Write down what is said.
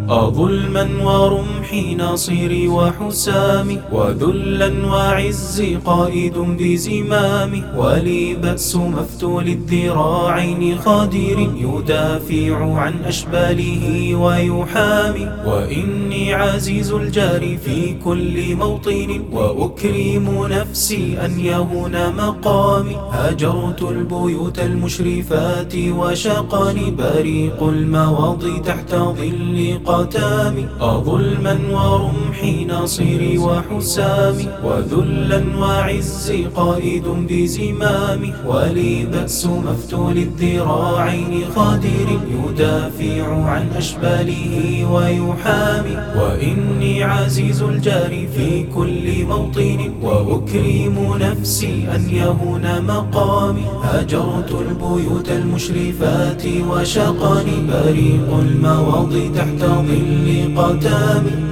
أظلما ورمحي ناصري وحسامي، وذلا وعزي قائد بزمامي، ولي بأس مفتول الذراعين خادر يدافع عن أشباله ويحامي. وإني عزيز الجار في كل موطن، وأكرم نفسي أن يهون مقامي. هاجرت البيوت المشرفات وشقاني بريق المواضي تحت ظل قتامي. أظلما ورمحي ناصري وحسامي، وذلا وعزي قائد بزمامي، ولي بأس مفتول الذراعين خادر يدافع عن أشباله ويحامي. وإني عزيز الجار في كل موطن، وأكرم نفسي أن يهون مقامي. هاجرت البيوت المشرفات وشقاني بريق المواضي تحت ظل قتامي.